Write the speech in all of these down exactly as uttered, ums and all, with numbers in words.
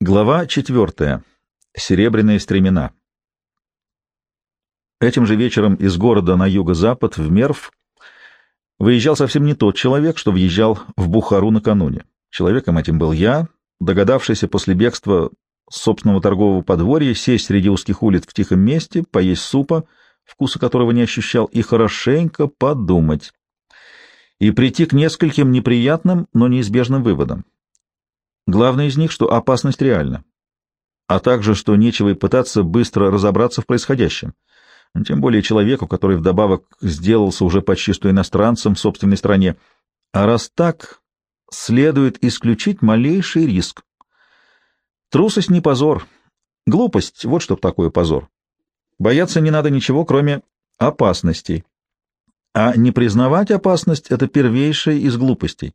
Глава четвертая. Серебряные стремена. Этим же вечером из города на юго-запад в Мерв выезжал совсем не тот человек, что въезжал в Бухару накануне. Человеком этим был я, догадавшийся после бегства с собственного торгового подворья сесть среди узких улиц в тихом месте, поесть супа, вкуса которого не ощущал, и хорошенько подумать. И прийти к нескольким неприятным, но неизбежным выводам. Главное из них, что опасность реальна, а также, что нечего и пытаться быстро разобраться в происходящем, тем более человеку, который вдобавок сделался уже почти что иностранцем в собственной стране. А раз так, следует исключить малейший риск. Трусость не позор, глупость — вот что такое позор. Бояться не надо ничего, кроме опасностей, а не признавать опасность — это первейшая из глупостей.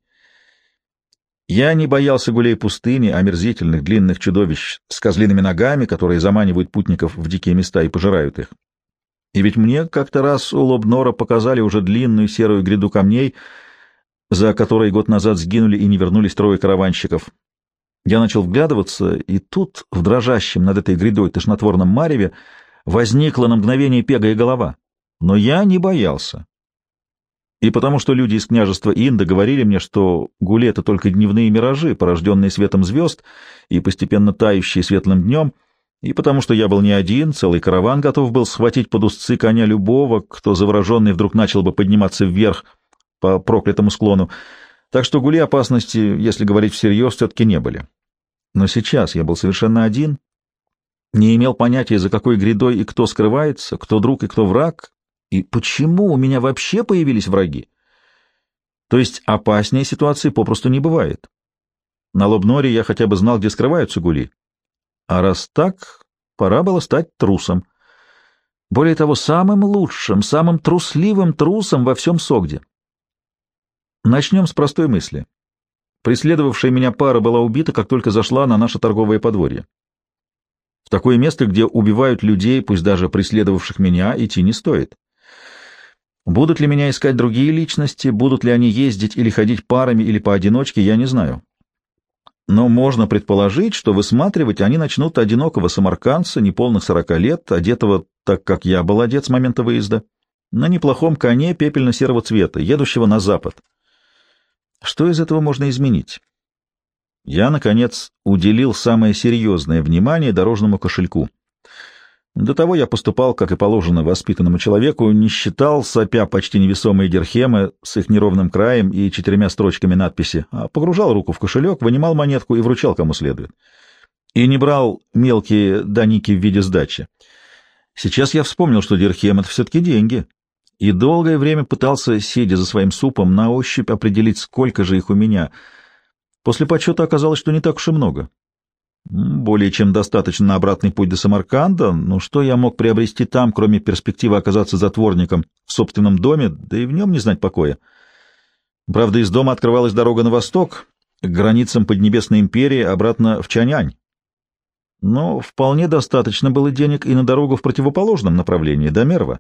Я не боялся гулей пустыни, омерзительных длинных чудовищ с козлиными ногами, которые заманивают путников в дикие места и пожирают их. И ведь мне как-то раз у Лобнора показали уже длинную серую гряду камней, за которой год назад сгинули и не вернулись трое караванщиков. Я начал вглядываться, и тут, в дрожащем над этой грядой тошнотворном мареве, возникла на мгновение пегая голова. Но я не боялся. И потому что люди из княжества Инда говорили мне, что гули — это только дневные миражи, порожденные светом звезд и постепенно тающие светлым днем, и потому что я был не один, целый караван готов был схватить под узцы коня любого, кто завороженный вдруг начал бы подниматься вверх по проклятому склону, так что гули опасности, если говорить всерьез, все-таки не были. Но сейчас я был совершенно один, не имел понятия, за какой грядой и кто скрывается, кто друг и кто враг, и почему у меня вообще появились враги? То есть опаснее ситуации попросту не бывает. На Лобноре я хотя бы знал, где скрываются гули. А раз так, пора было стать трусом. Более того, самым лучшим, самым трусливым трусом во всем Согде. Начнем с простой мысли. Преследовавшая меня пара была убита, как только зашла на наше торговое подворье. В такое место, где убивают людей, пусть даже преследовавших меня, идти не стоит. Будут ли меня искать другие личности, будут ли они ездить или ходить парами или поодиночке, я не знаю. Но можно предположить, что высматривать они начнут одинокого самаркандца, неполных сорока лет, одетого, так как я был одет с момента выезда, на неплохом коне пепельно-серого цвета, едущего на запад. Что из этого можно изменить? Я, наконец, уделил самое серьезное внимание дорожному кошельку. До того я поступал, как и положено воспитанному человеку, не считал, сопя почти невесомые дирхемы с их неровным краем и четырьмя строчками надписи, а погружал руку в кошелек, вынимал монетку и вручал кому следует. И не брал мелкие даники в виде сдачи. Сейчас я вспомнил, что дирхем — это все-таки деньги, и долгое время пытался, сидя за своим супом, на ощупь определить, сколько же их у меня. После подсчета оказалось, что не так уж и много. Более чем достаточно на обратный путь до Самарканда, но что я мог приобрести там, кроме перспективы оказаться затворником в собственном доме, да и в нем не знать покоя? Правда, из дома открывалась дорога на восток, к границам Поднебесной империи, обратно в Чанянь. Но вполне достаточно было денег и на дорогу в противоположном направлении, до Мерва.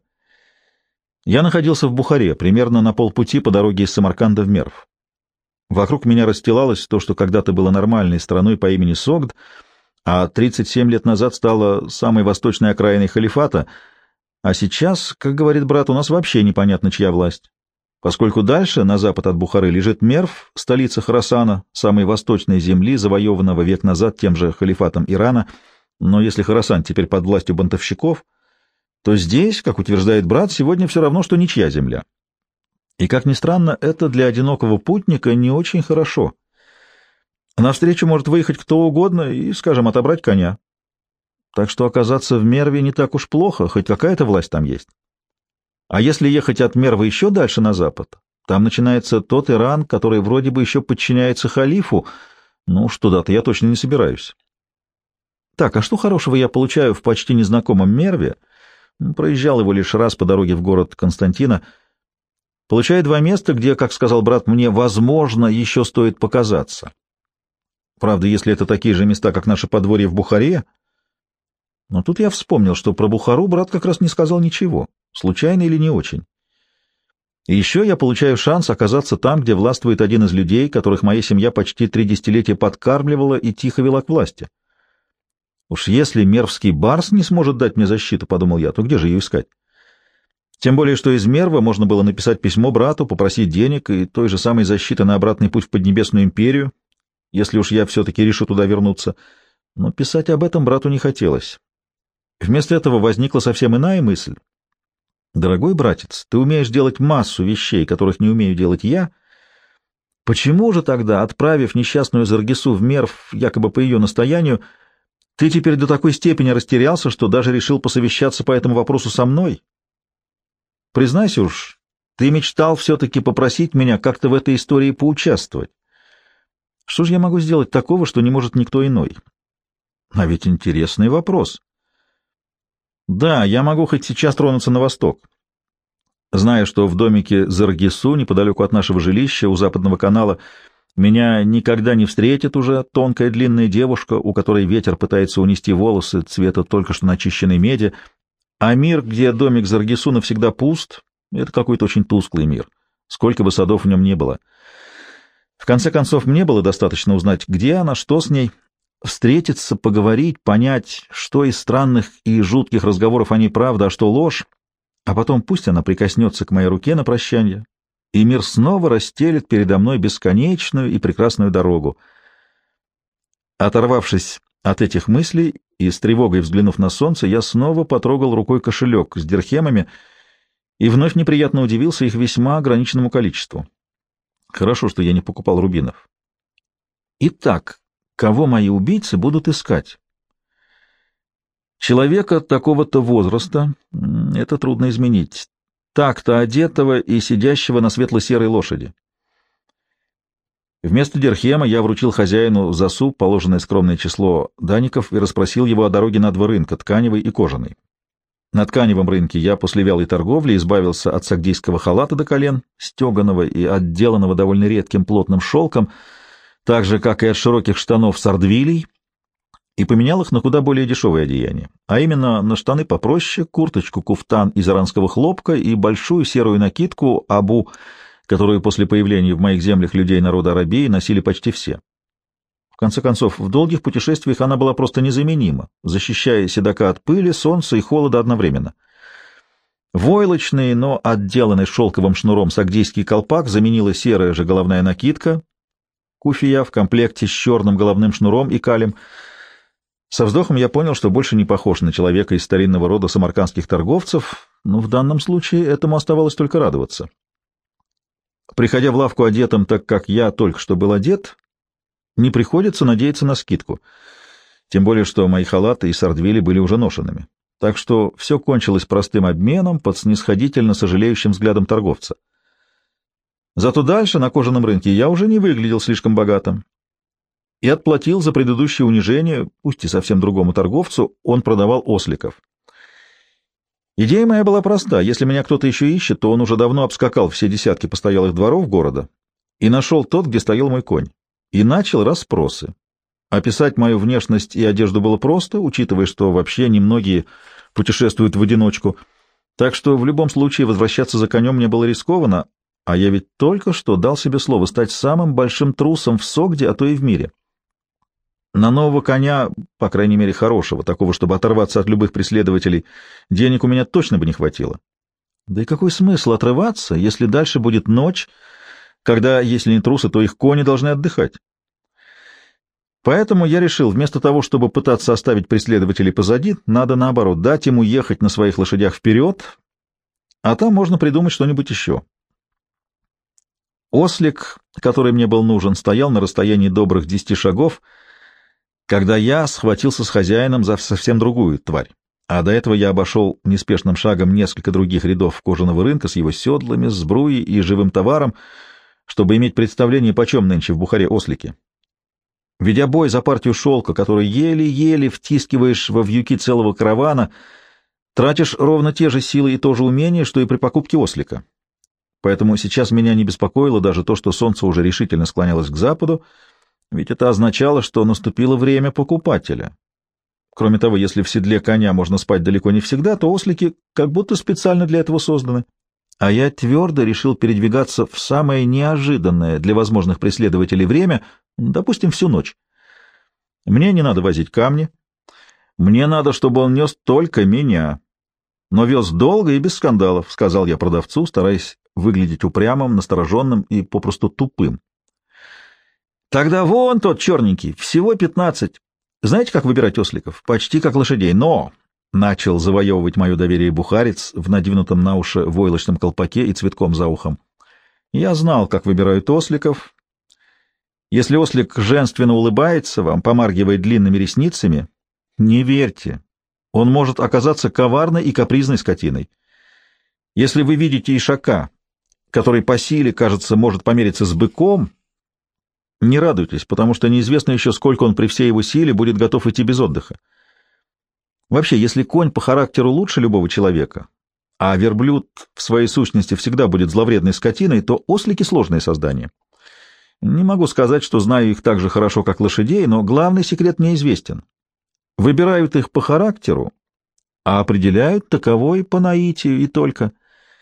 Я находился в Бухаре, примерно на полпути по дороге из Самарканда в Мерв. Вокруг меня расстилалось то, что когда-то было нормальной страной по имени Согд, а тридцать семь лет назад стало самой восточной окраиной халифата, а сейчас, как говорит брат, у нас вообще непонятно, чья власть. Поскольку дальше, на запад от Бухары, лежит Мерв, столица Хорасана, самой восточной земли, завоеванного век назад тем же халифатом Ирана, но если Хорасан теперь под властью бунтовщиков, то здесь, как утверждает брат, сегодня все равно, что ничья земля. И, как ни странно, это для одинокого путника не очень хорошо. Навстречу может выехать кто угодно и, скажем, отобрать коня. Так что оказаться в Мерве не так уж плохо, хоть какая-то власть там есть. А если ехать от Мерва еще дальше на запад, там начинается тот Иран, который вроде бы еще подчиняется халифу, ну уж туда-то я точно не собираюсь. Так, а что хорошего я получаю в почти незнакомом Мерве? Проезжал его лишь раз по дороге в город Константина. Получаю два места, где, как сказал брат, мне, возможно, еще стоит показаться. Правда, если это такие же места, как наше подворье в Бухаре. Но тут я вспомнил, что про Бухару брат как раз не сказал ничего, случайно или не очень. И еще я получаю шанс оказаться там, где властвует один из людей, которых моя семья почти три десятилетия подкармливала и тихо вела к власти. Уж если мервский барс не сможет дать мне защиту, — подумал я, — то где же ее искать? Тем более, что из Мерва можно было написать письмо брату, попросить денег и той же самой защиты на обратный путь в Поднебесную империю, если уж я все-таки решу туда вернуться. Но писать об этом брату не хотелось. Вместо этого возникла совсем иная мысль. «Дорогой братец, ты умеешь делать массу вещей, которых не умею делать я. Почему же тогда, отправив несчастную Заргису в Мерв, якобы по ее настоянию, ты теперь до такой степени растерялся, что даже решил посовещаться по этому вопросу со мной? Признайся уж, ты мечтал все-таки попросить меня как-то в этой истории поучаствовать. Что же я могу сделать такого, что не может никто иной? А ведь интересный вопрос. Да, я могу хоть сейчас тронуться на восток. Зная, что в домике Заргису, неподалеку от нашего жилища, у западного канала, меня никогда не встретит уже тонкая длинная девушка, у которой ветер пытается унести волосы цвета только что начищенной меди, а мир, где домик Заргису навсегда пуст, это какой-то очень тусклый мир, сколько бы садов в нем не было. В конце концов, мне было достаточно узнать, где она, что с ней, встретиться, поговорить, понять, что из странных и жутких разговоров о ней правда, а что ложь, а потом пусть она прикоснется к моей руке на прощанье, и мир снова расстелит передо мной бесконечную и прекрасную дорогу. Оторвавшись от этих мыслей и с тревогой взглянув на солнце, я снова потрогал рукой кошелек с дирхемами и вновь неприятно удивился их весьма ограниченному количеству. Хорошо, что я не покупал рубинов. Итак, кого мои убийцы будут искать? Человека такого-то возраста, это трудно изменить, так-то одетого и сидящего на светло-серой лошади. Вместо дирхема я вручил хозяину засу положенное скромное число даников и расспросил его о дороге на два рынка, тканевый и кожаный. На тканевом рынке я после вялой торговли избавился от сагдийского халата до колен, стеганого и отделанного довольно редким плотным шелком, так же, как и от широких штанов сардвилей, и поменял их на куда более дешевые одеяния, а именно на штаны попроще, курточку-куфтан из иранского хлопка и большую серую накидку абу, которую после появления в моих землях людей народа Арабии носили почти все. В конце концов, в долгих путешествиях она была просто незаменима, защищая седока от пыли, солнца и холода одновременно. Войлочный, но отделанный шелковым шнуром сагдийский колпак заменила серая же головная накидка, куфия в комплекте с черным головным шнуром и калем. Со вздохом я понял, что больше не похож на человека из старинного рода самаркандских торговцев, но в данном случае этому оставалось только радоваться. Приходя в лавку одетым так, как я только что был одет, не приходится надеяться на скидку, тем более что мои халаты и сардвили были уже ношенными. Так что все кончилось простым обменом под снисходительно сожалеющим взглядом торговца. Зато дальше, на кожаном рынке, я уже не выглядел слишком богатым и отплатил за предыдущее унижение, пусть и совсем другому торговцу, он продавал осликов. Идея моя была проста. Если меня кто-то еще ищет, то он уже давно обскакал все десятки постоялых дворов города и нашел тот, где стоял мой конь, и начал расспросы. Описать мою внешность и одежду было просто, учитывая, что вообще немногие путешествуют в одиночку, так что в любом случае возвращаться за конем мне было рискованно, а я ведь только что дал себе слово стать самым большим трусом в Согде, а то и в мире. На нового коня, по крайней мере хорошего, такого, чтобы оторваться от любых преследователей, денег у меня точно бы не хватило. Да и какой смысл отрываться, если дальше будет ночь, когда, если не трусы, то их кони должны отдыхать? Поэтому я решил, вместо того, чтобы пытаться оставить преследователей позади, надо, наоборот, дать ему ехать на своих лошадях вперед, а там можно придумать что-нибудь еще. Ослик, который мне был нужен, стоял на расстоянии добрых десяти шагов, когда я схватился с хозяином за совсем другую тварь, а до этого я обошел неспешным шагом несколько других рядов кожаного рынка с его седлами, сбруей и живым товаром, чтобы иметь представление, почем нынче в Бухаре ослики. Ведя бой за партию шелка, который еле-еле втискиваешь во вьюки целого каравана, тратишь ровно те же силы и то же умение, что и при покупке ослика. Поэтому сейчас меня не беспокоило даже то, что солнце уже решительно склонялось к западу, ведь это означало, что наступило время покупателя. Кроме того, если в седле коня можно спать далеко не всегда, то ослики как будто специально для этого созданы. А я твердо решил передвигаться в самое неожиданное для возможных преследователей время, допустим, всю ночь. Мне не надо возить камни. Мне надо, чтобы он нес только меня. Но вез долго и без скандалов, — сказал я продавцу, стараясь выглядеть упрямым, настороженным и попросту тупым. Тогда вон тот черненький, всего пятнадцать. Знаете, как выбирать осликов? Почти как лошадей, но... Начал завоевывать мое доверие бухарец в надвинутом на уши войлочном колпаке и цветком за ухом. Я знал, как выбирают осликов. Если ослик женственно улыбается вам, помаргивая длинными ресницами, не верьте. Он может оказаться коварной и капризной скотиной. Если вы видите ишака, который по силе, кажется, может помериться с быком, не радуйтесь, потому что неизвестно еще, сколько он при всей его силе будет готов идти без отдыха. Вообще, если конь по характеру лучше любого человека, а верблюд в своей сущности всегда будет зловредной скотиной, то ослики — сложные создания. Не могу сказать, что знаю их так же хорошо, как лошадей, но главный секрет мне известен. Выбирают их по характеру, а определяют таковой по наитию и только.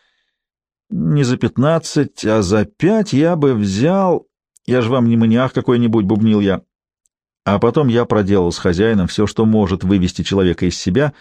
Не за пятнадцать, а за пять я бы взял... Я же вам не маниак какой-нибудь, бубнил я. А потом я проделал с хозяином все, что может вывести человека из себя.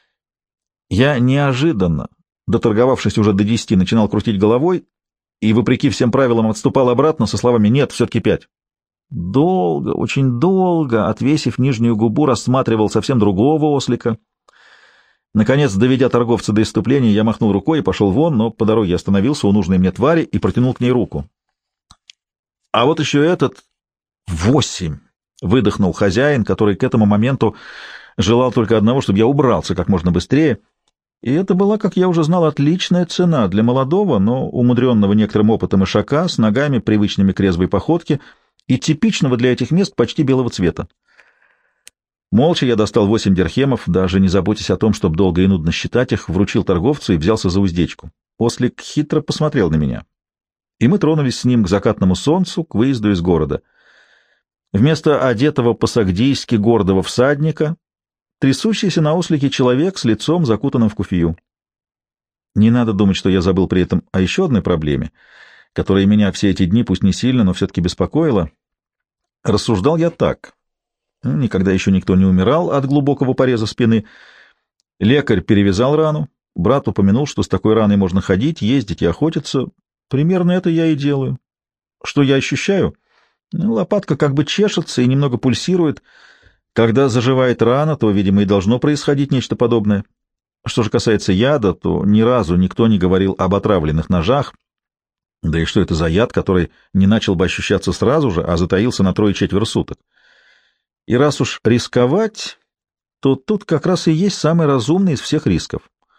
Я неожиданно, доторговавшись уже до десяти, начинал крутить головой и, вопреки всем правилам, отступал обратно со словами «нет, все-таки пять». Долго, очень долго, отвесив нижнюю губу, рассматривал совсем другого ослика. Наконец, доведя торговца до исступления, я махнул рукой и пошел вон, но по дороге остановился у нужной мне твари и протянул к ней руку. А вот еще этот... Восемь! — выдохнул хозяин, который к этому моменту желал только одного, чтобы я убрался как можно быстрее. И это была, как я уже знал, отличная цена для молодого, но умудренного некоторым опытом ишака с ногами, привычными к резвой походке, и типичного для этих мест почти белого цвета. Молча я достал восемь дирхемов, даже не заботясь о том, чтобы долго и нудно считать их, вручил торговцу и взялся за уздечку. Ослик хитро посмотрел на меня. И мы тронулись с ним к закатному солнцу, к выезду из города. Вместо одетого по-сагдийски гордого всадника трясущийся на ослике человек с лицом, закутанным в куфию. Не надо думать, что я забыл при этом о еще одной проблеме, которая меня все эти дни, пусть не сильно, но все-таки беспокоила. Рассуждал я так. Никогда еще никто не умирал от глубокого пореза спины. Лекарь перевязал рану. Брат упомянул, что с такой раной можно ходить, ездить и охотиться. Примерно это я и делаю. Что я ощущаю? Лопатка как бы чешется и немного пульсирует. Когда заживает рана, то, видимо, и должно происходить нечто подобное. Что же касается яда, то ни разу никто не говорил об отравленных ножах. Да и что это за яд, который не начал бы ощущаться сразу же, а затаился на трое-четверо суток? И раз уж рисковать, то тут как раз и есть самый разумный из всех рисков.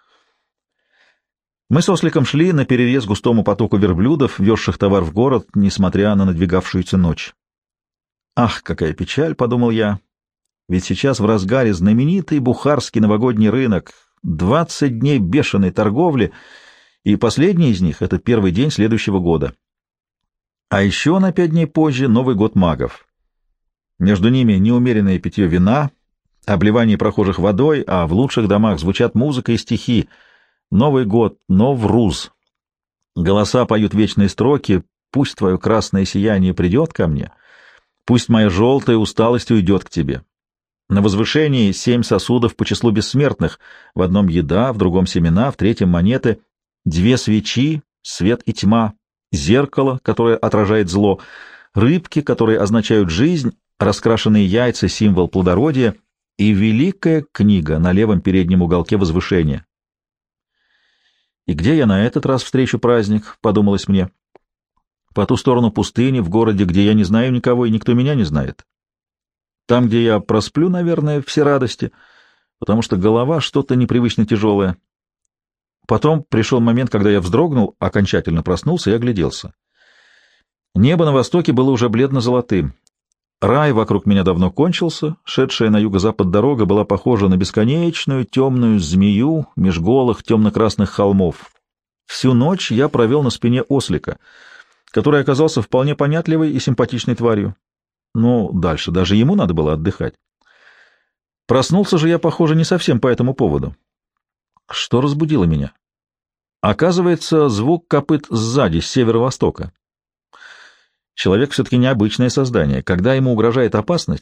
Мы с осликом шли на перерез густому потоку верблюдов, везших товар в город, несмотря на надвигавшуюся ночь. «Ах, какая печаль!» — подумал я. «Ведь сейчас в разгаре знаменитый бухарский новогодний рынок, двадцать дней бешеной торговли, и последний из них — это первый день следующего года. А еще на пять дней позже Новый год магов. Между ними неумеренное питье вина, обливание прохожих водой, а в лучших домах звучат музыка и стихи. Новый год, Новруз. Голоса поют вечные строки: «Пусть твое красное сияние придет ко мне, пусть моя желтая усталость уйдет к тебе». На возвышении семь сосудов по числу бессмертных, в одном еда, в другом семена, в третьем монеты, две свечи, свет и тьма, зеркало, которое отражает зло, рыбки, которые означают жизнь, раскрашенные яйца — символ плодородия, и великая книга на левом переднем уголке возвышения. «И где я на этот раз встречу праздник?» — подумалось мне. «По ту сторону пустыни, в городе, где я не знаю никого и никто меня не знает. Там, где я просплю, наверное, все радости, потому что голова что-то непривычно тяжелое». Потом пришел момент, когда я вздрогнул, окончательно проснулся и огляделся. Небо на востоке было уже бледно-золотым. Рай вокруг меня давно кончился, шедшая на юго-запад дорога была похожа на бесконечную темную змею меж голых темно-красных холмов. Всю ночь я провел на спине ослика, который оказался вполне понятливой и симпатичной тварью. Но дальше даже ему надо было отдыхать. Проснулся же я, похоже, не совсем по этому поводу. Что разбудило меня? Оказывается, звук копыт сзади, с северо-востока. Человек все-таки необычное создание. Когда ему угрожает опасность,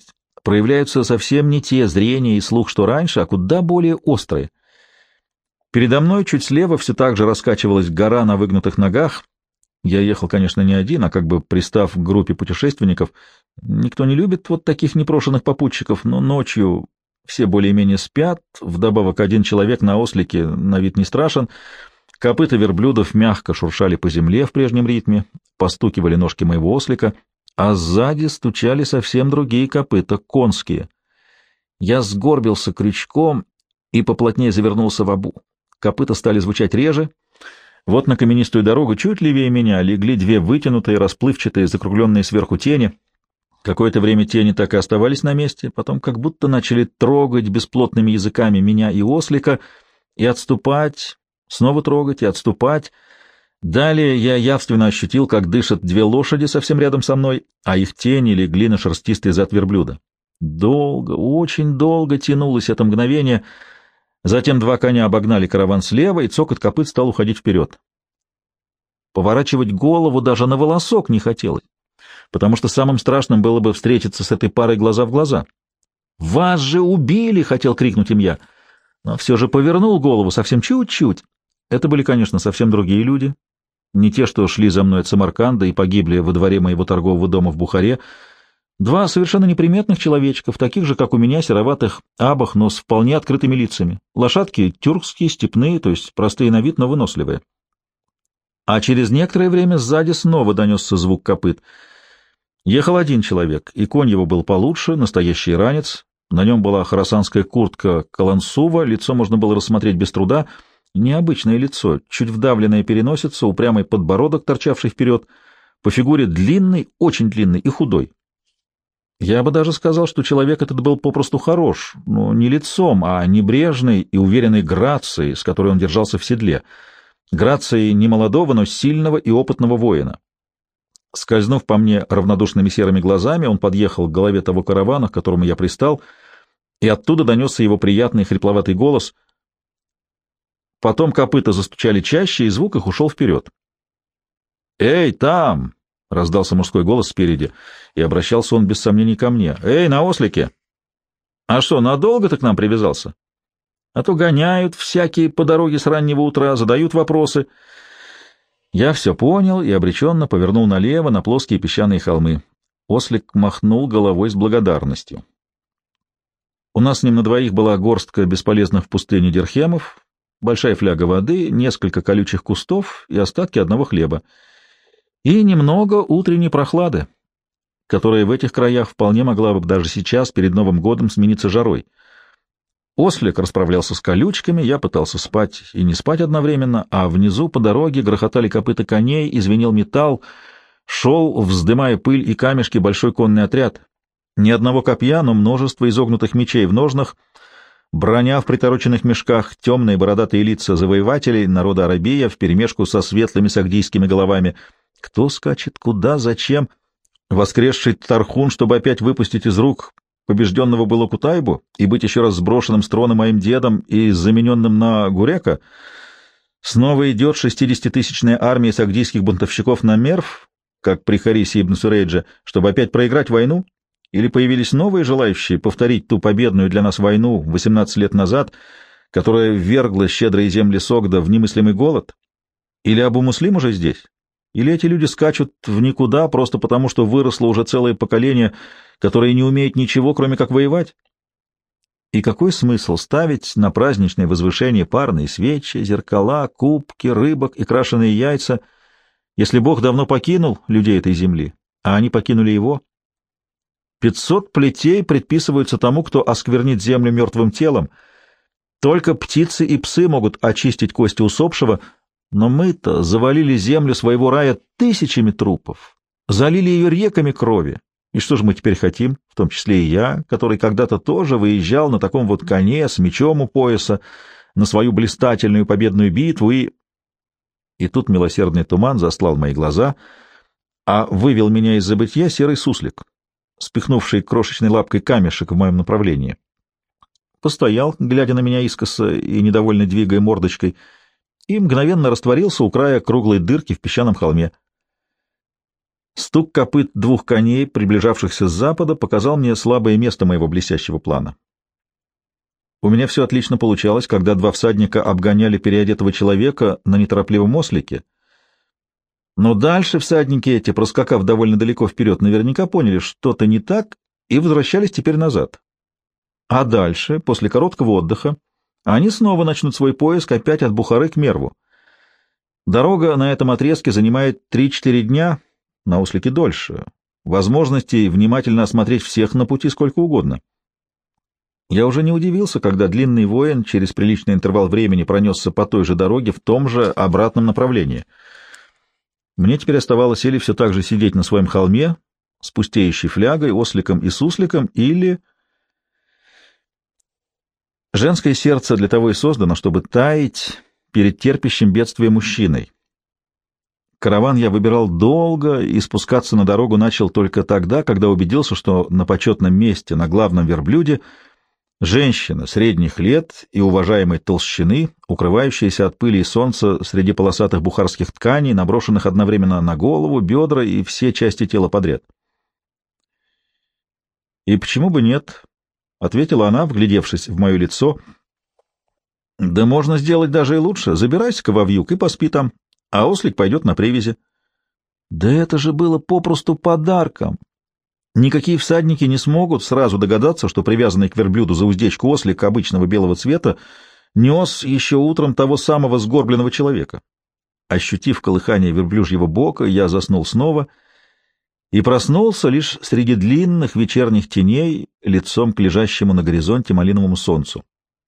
проявляются совсем не те зрение и слух, что раньше, а куда более острые. Передо мной чуть слева все так же раскачивалась гора на выгнутых ногах. Я ехал, конечно, не один, а как бы пристав к группе путешественников. Никто не любит вот таких непрошенных попутчиков, но ночью все более-менее спят, вдобавок один человек на ослике на вид не страшен. Копыта верблюдов мягко шуршали по земле в прежнем ритме, постукивали ножки моего ослика, а сзади стучали совсем другие копыта, конские. Я сгорбился крючком и поплотнее завернулся в обу. Копыта стали звучать реже. Вот на каменистую дорогу чуть левее меня легли две вытянутые, расплывчатые, закругленные сверху тени. Какое-то время тени так и оставались на месте, потом как будто начали трогать бесплотными языками меня и ослика, и отступать, снова трогать и отступать. Далее я явственно ощутил, как дышат две лошади совсем рядом со мной, а их тени легли на шерстистый зад верблюда. Долго, очень долго тянулось это мгновение. Затем два коня обогнали караван слева, и цокот копыт стал уходить вперед. Поворачивать голову даже на волосок не хотелось, потому что самым страшным было бы встретиться с этой парой глаза в глаза. «Вас же убили!» — хотел крикнуть им я, но все же повернул голову совсем чуть-чуть. Это были, конечно, совсем другие люди, не те, что шли за мной от Самарканда и погибли во дворе моего торгового дома в Бухаре. Два совершенно неприметных человечков, таких же, как у меня, сероватых абах, но с вполне открытыми лицами. Лошадки тюркские, степные, то есть простые на вид, но выносливые. А через некоторое время сзади снова донесся звук копыт. Ехал один человек, и конь его был получше, настоящий иранец. На нем была хорасанская куртка калансува, лицо можно было рассмотреть без труда. Необычное лицо, чуть вдавленная переносица, упрямый подбородок, торчавший вперед, по фигуре длинный, очень длинный и худой. Я бы даже сказал, что человек этот был попросту хорош, но не лицом, а небрежной и уверенной грацией, с которой он держался в седле. Грацией не молодого, но сильного и опытного воина. Скользнув по мне равнодушными серыми глазами, он подъехал к голове того каравана, к которому я пристал, и оттуда донесся его приятный хрипловатый голос. Потом копыта застучали чаще, и звук их ушел вперед. «Эй, там!» — раздался мужской голос спереди, и обращался он без сомнений ко мне. «Эй, на ослике! А что, надолго ты к нам привязался? А то гоняют всякие по дороге с раннего утра, задают вопросы». Я все понял и обреченно повернул налево на плоские песчаные холмы. Ослик махнул головой с благодарностью. У нас с ним на двоих была горстка бесполезных в пустыне дирхемов, большая фляга воды, несколько колючих кустов и остатки одного хлеба. И немного утренней прохлады, которая в этих краях вполне могла бы даже сейчас, перед Новым годом, смениться жарой. Ослик расправлялся с колючками, я пытался спать и не спать одновременно, а внизу по дороге грохотали копыта коней, извинел металл, шел, вздымая пыль и камешки, большой конный отряд. Ни одного копья, но множество изогнутых мечей в ножнах, броня в притороченных мешках, темные бородатые лица завоевателей народа Арабия вперемешку со светлыми сагдийскими головами. Кто скачет, куда, зачем? Воскресший Тархун, чтобы опять выпустить из рук побежденного было Кутайбу и быть еще раз сброшенным с трона моим дедом и замененным на Гурека, снова идет шестидесятитысячная армия сагдийских бунтовщиков на Мерв, как при Харисе ибн Сурейдже, чтобы опять проиграть войну, или появились новые желающие повторить ту победную для нас войну восемнадцать лет назад, которая ввергла щедрые земли Согда в немыслимый голод, или Абу-Муслим уже здесь? Или эти люди скачут в никуда просто потому, что выросло уже целое поколение, которое не умеет ничего, кроме как воевать? И какой смысл ставить на праздничное возвышение парные свечи, зеркала, кубки, рыбок и крашеные яйца, если Бог давно покинул людей этой земли, а они покинули его? Пятьсот плетей предписываются тому, кто осквернит землю мертвым телом. Только птицы и псы могут очистить кости усопшего, но мы-то завалили землю своего рая тысячами трупов, залили ее реками крови. И что же мы теперь хотим, в том числе и я, который когда-то тоже выезжал на таком вот коне с мечом у пояса на свою блистательную победную битву, и... И тут милосердный туман застлал мои глаза, а вывел меня из забытья серый суслик, спихнувший крошечной лапкой камешек в моем направлении. Постоял, глядя на меня искоса и недовольно двигая мордочкой, — и мгновенно растворился у края круглой дырки в песчаном холме. Стук копыт двух коней, приближавшихся с запада, показал мне слабое место моего блестящего плана. У меня все отлично получалось, когда два всадника обгоняли переодетого человека на неторопливом ослике. Но дальше всадники эти, проскакав довольно далеко вперед, наверняка поняли, что-то не так, и возвращались теперь назад. А дальше, после короткого отдыха, они снова начнут свой поиск опять от Бухары к Мерву. Дорога на этом отрезке занимает три-четыре дня, на ослике дольше. Возможностей внимательно осмотреть всех на пути сколько угодно. Я уже не удивился, когда длинный воин через приличный интервал времени пронесся по той же дороге в том же обратном направлении. Мне теперь оставалось или все так же сидеть на своем холме с пустеющей флягой, осликом и сусликом, или... Женское сердце для того и создано, чтобы таять перед терпящим бедствие мужчиной. Караван я выбирал долго и спускаться на дорогу начал только тогда, когда убедился, что на почетном месте, на главном верблюде, женщина средних лет и уважаемой толщины, укрывающаяся от пыли и солнца среди полосатых бухарских тканей, наброшенных одновременно на голову, бедра и все части тела подряд. «И почему бы нет?» — ответила она, вглядевшись в мое лицо. «Да можно сделать даже и лучше. Забирайся-ка во вьюг и поспи там, а ослик пойдет на привязи». Да это же было попросту подарком. Никакие всадники не смогут сразу догадаться, что привязанный к верблюду за уздечку ослик обычного белого цвета нес еще утром того самого сгорбленного человека. Ощутив колыхание верблюжьего бока, я заснул снова и проснулся лишь среди длинных вечерних теней, лицом к лежащему на горизонте малиновому солнцу.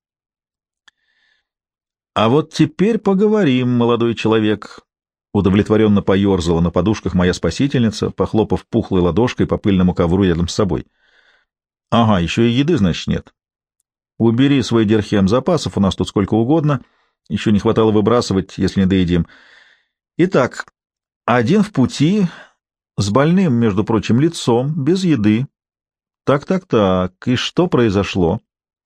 «А вот теперь поговорим, молодой человек», — удовлетворенно поерзала на подушках моя спасительница, похлопав пухлой ладошкой по пыльному ковру рядом с собой. «Ага, еще и еды, значит, нет. Убери свой дирхем, запасов у нас тут сколько угодно, еще не хватало выбрасывать, если не доедим. Итак, один в пути, с больным, между прочим, лицом, без еды. Так-так-так, и что произошло?»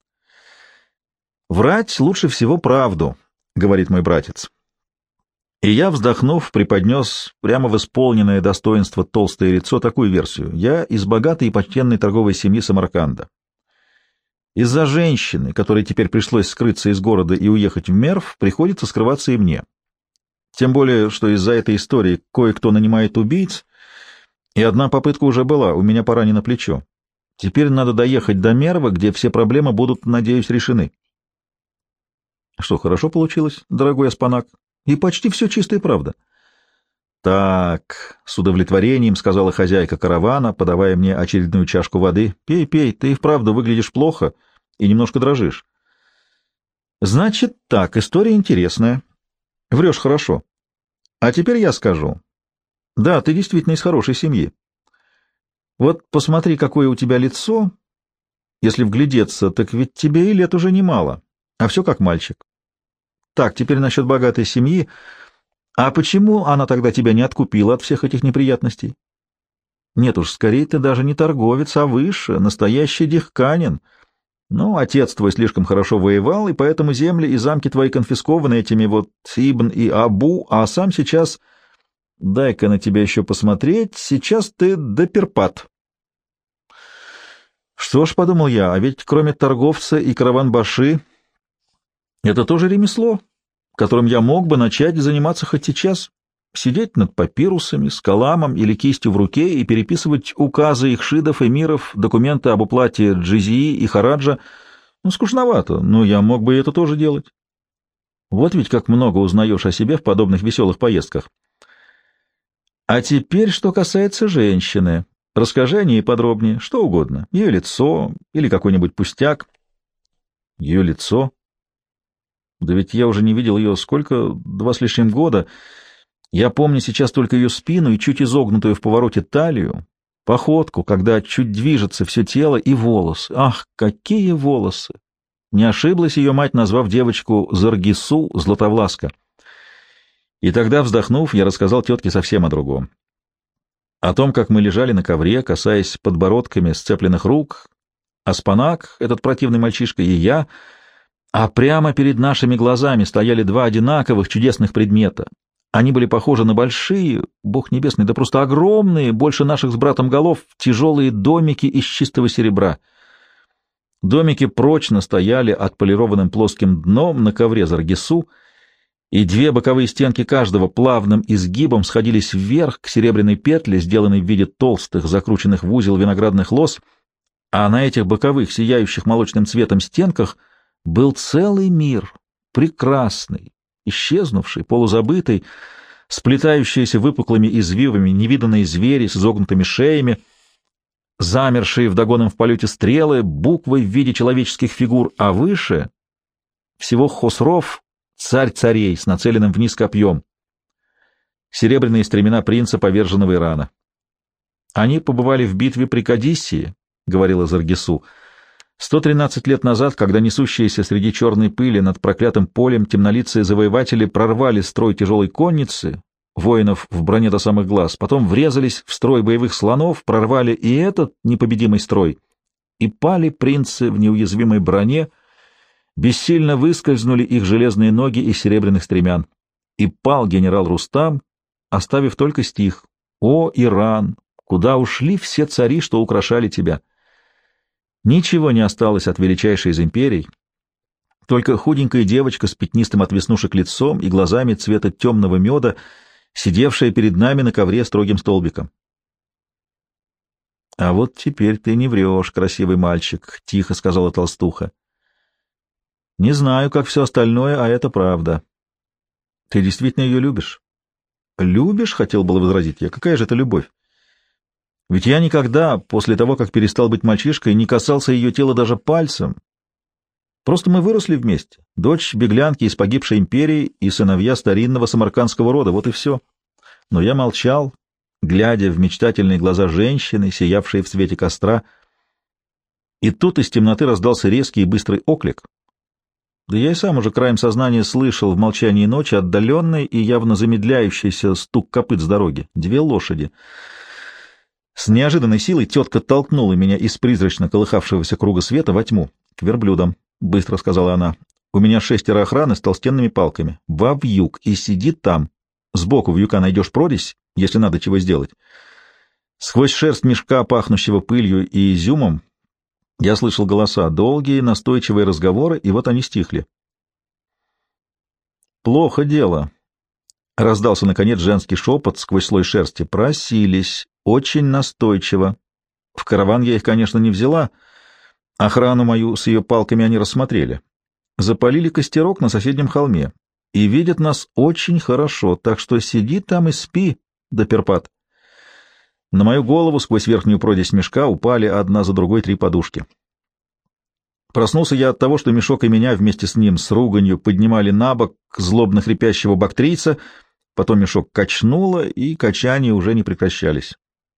«Врать лучше всего правду», — говорит мой братец. И я, вздохнув, преподнес прямо в исполненное достоинство толстое лицо такую версию. Я из богатой и почтенной торговой семьи Самарканда. Из-за женщины, которой теперь пришлось скрыться из города и уехать в Мерв, приходится скрываться и мне. Тем более, что из-за этой истории кое-кто нанимает убийц, и одна попытка уже была, у меня пора не на плечо. Теперь надо доехать до Мерва, где все проблемы будут, надеюсь, решены. Что, хорошо получилось, дорогой Аспанак? И почти все чистая правда. Так, с удовлетворением сказала хозяйка каравана, подавая мне очередную чашку воды. Пей, пей, ты и вправду выглядишь плохо и немножко дрожишь. Значит так, история интересная. Врешь хорошо. А теперь я скажу. Да, ты действительно из хорошей семьи. Вот посмотри, какое у тебя лицо. Если вглядеться, так ведь тебе и лет уже немало, а все как мальчик. Так, теперь насчет богатой семьи. А почему она тогда тебя не откупила от всех этих неприятностей? Нет уж, скорее ты даже не торговец, а выше, настоящий дихканин. Ну, отец твой слишком хорошо воевал, и поэтому земли и замки твои конфискованы этими вот Ибн и Абу, а сам сейчас... Дай-ка на тебя еще посмотреть, сейчас ты доперпат. Что ж, подумал я, а ведь кроме торговца и караван-баши, это тоже ремесло, которым я мог бы начать заниматься хоть сейчас, сидеть над папирусами, с каламом или кистью в руке и переписывать указы ихшидов, эмиров, документы об уплате джизии и хараджа. Ну, скучновато, но я мог бы это тоже делать. Вот ведь как много узнаешь о себе в подобных веселых поездках. А теперь, что касается женщины. Расскажи о ней подробнее, что угодно. Ее лицо или какой-нибудь пустяк. Ее лицо? Да ведь я уже не видел ее сколько, два с лишним года. Я помню сейчас только ее спину и чуть изогнутую в повороте талию, походку, когда чуть движется все тело, и волосы. Ах, какие волосы! Не ошиблась ее мать, назвав девочку Заргису Златовласка. И тогда, вздохнув, я рассказал тетке совсем о другом. О том, как мы лежали на ковре, касаясь подбородками сцепленных рук, Аспанак, этот противный мальчишка, и я, а прямо перед нашими глазами стояли два одинаковых чудесных предмета. Они были похожи на большие, бог небесный, да просто огромные, больше наших с братом голов, тяжелые домики из чистого серебра. Домики прочно стояли отполированным плоским дном на ковре заргису, и две боковые стенки каждого плавным изгибом сходились вверх к серебряной петле, сделанной в виде толстых, закрученных в узел виноградных лоз, а на этих боковых, сияющих молочным цветом стенках был целый мир, прекрасный, исчезнувший, полузабытый, сплетающиеся выпуклыми извивами невиданные звери с изогнутыми шеями, замершие вдогоном в полете стрелы, буквы в виде человеческих фигур, а выше всего Хосров, царь царей, с нацеленным вниз копьем, серебряные стремена принца, поверженного Ирана. Они побывали в битве при Кадиссии, — говорила Заргису, — сто тринадцать лет назад, когда несущиеся среди черной пыли над проклятым полем темнолицые завоеватели прорвали строй тяжелой конницы, воинов в броне до самых глаз, потом врезались в строй боевых слонов, прорвали и этот непобедимый строй, и пали принцы в неуязвимой броне, бессильно выскользнули их железные ноги из серебряных стремян, и пал генерал Рустам, оставив только стих: «О, Иран, куда ушли все цари, что украшали тебя?» Ничего не осталось от величайшей из империй, только худенькая девочка с пятнистым от веснушек лицом и глазами цвета темного меда, сидевшая перед нами на ковре строгим столбиком. — А вот теперь ты не врешь, красивый мальчик, — тихо сказала толстуха. — Не знаю, как все остальное, а это правда. Ты действительно ее любишь? — Любишь, — хотел было возразить я. Какая же это любовь? Ведь я никогда, после того, как перестал быть мальчишкой, не касался ее тела даже пальцем. Просто мы выросли вместе. Дочь беглянки из погибшей империи и сыновья старинного самаркандского рода. Вот и все. Но я молчал, глядя в мечтательные глаза женщины, сиявшие в свете костра. И тут из темноты раздался резкий и быстрый оклик. Да я и сам уже краем сознания слышал в молчании ночи отдаленный и явно замедляющийся стук копыт с дороги. Две лошади. С неожиданной силой тетка толкнула меня из призрачно колыхавшегося круга света во тьму. — К верблюдам, — быстро сказала она. — У меня шестеро охраны с толстенными палками. Во вьюг и сиди там. Сбоку вьюка найдешь прорезь, если надо чего сделать. Сквозь шерсть мешка, пахнущего пылью и изюмом, я слышал голоса, долгие, настойчивые разговоры, и вот они стихли. — Плохо дело. — раздался, наконец, женский шепот сквозь слой шерсти. — Просились. Очень настойчиво. В караван я их, конечно, не взяла. Охрану мою с ее палками они рассмотрели. Запалили костерок на соседнем холме. И видят нас очень хорошо, так что сиди там и спи, Доперпат. На мою голову сквозь верхнюю прорезь мешка упали одна за другой три подушки. Проснулся я от того, что мешок и меня вместе с ним с руганью поднимали на бок злобно хрипящего бактрийца, потом мешок качнуло, и качания уже не прекращались.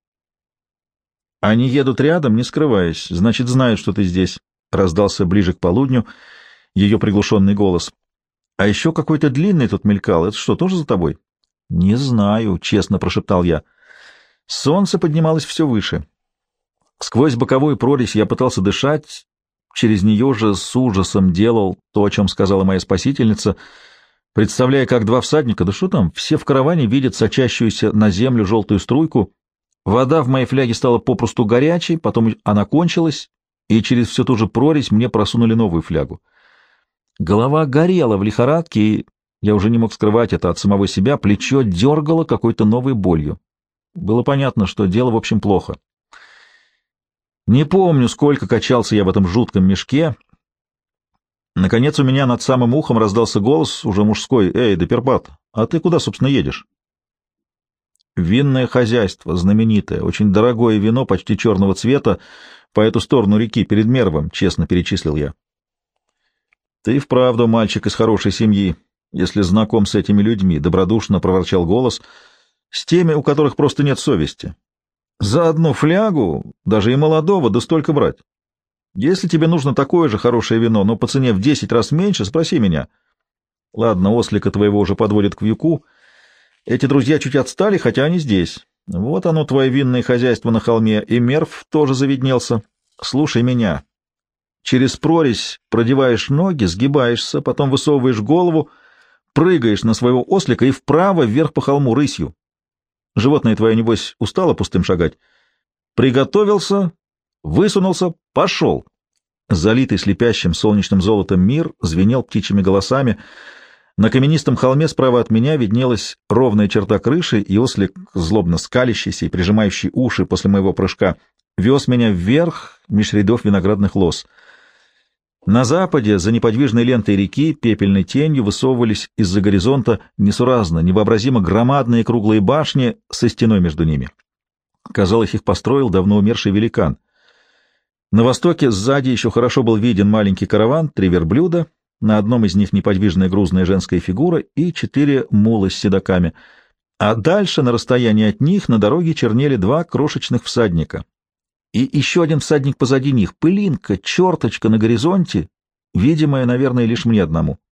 «Они едут рядом, не скрываясь, значит, знают, что ты здесь», — раздался ближе к полудню ее приглушенный голос. «А еще какой-то длинный тут мелькал. Это что, тоже за тобой?» «Не знаю», — честно прошептал я. Солнце поднималось все выше. Сквозь боковую прорезь я пытался дышать, через нее же с ужасом делал то, о чем сказала моя спасительница, представляя, как два всадника, да что там, все в караване видят сочащуюся на землю желтую струйку. Вода в моей фляге стала попросту горячей, потом она кончилась, и через всю ту же прорезь мне просунули новую флягу. Голова горела в лихорадке, и я уже не мог скрывать это от самого себя, плечо дергало какой-то новой болью. Было понятно, что дело, в общем, плохо. Не помню, сколько качался я в этом жутком мешке. Наконец у меня над самым ухом раздался голос, уже мужской: «Эй, Доперпат, а ты куда, собственно, едешь?» «Винное хозяйство, знаменитое, очень дорогое вино, почти черного цвета, по эту сторону реки, перед Мервом», — честно перечислил я. «Ты вправду мальчик из хорошей семьи, если знаком с этими людьми», — добродушно проворчал голос, — «с теми, у которых просто нет совести. За одну флягу, даже и молодого, да столько брать. Если тебе нужно такое же хорошее вино, но по цене в десять раз меньше, спроси меня. Ладно, ослика твоего уже подводят к вьюку. Эти друзья чуть отстали, хотя они здесь. Вот оно, твое винное хозяйство на холме, и Мерв тоже завиднелся. Слушай меня. Через прорезь продеваешь ноги, сгибаешься, потом высовываешь голову, прыгаешь на своего ослика и вправо вверх по холму рысью. Животное твое, небось, устало пустым шагать. Приготовился, высунулся, пошел. Залитый слепящим солнечным золотом мир звенел птичьими голосами. На каменистом холме справа от меня виднелась ровная черта крыши, и ослик, злобно скалящийся и прижимающий уши после моего прыжка, вез меня вверх меж рядов виноградных лоз. На западе, за неподвижной лентой реки, пепельной тенью высовывались из-за горизонта несуразно, невообразимо громадные круглые башни со стеной между ними. Казалось, их построил давно умерший великан. На востоке сзади еще хорошо был виден маленький караван, три верблюда, на одном из них неподвижная грузная женская фигура и четыре мула с седоками, а дальше, на расстоянии от них, на дороге чернели два крошечных всадника. И еще один всадник позади них, пылинка, черточка на горизонте, видимая, наверное, лишь мне одному.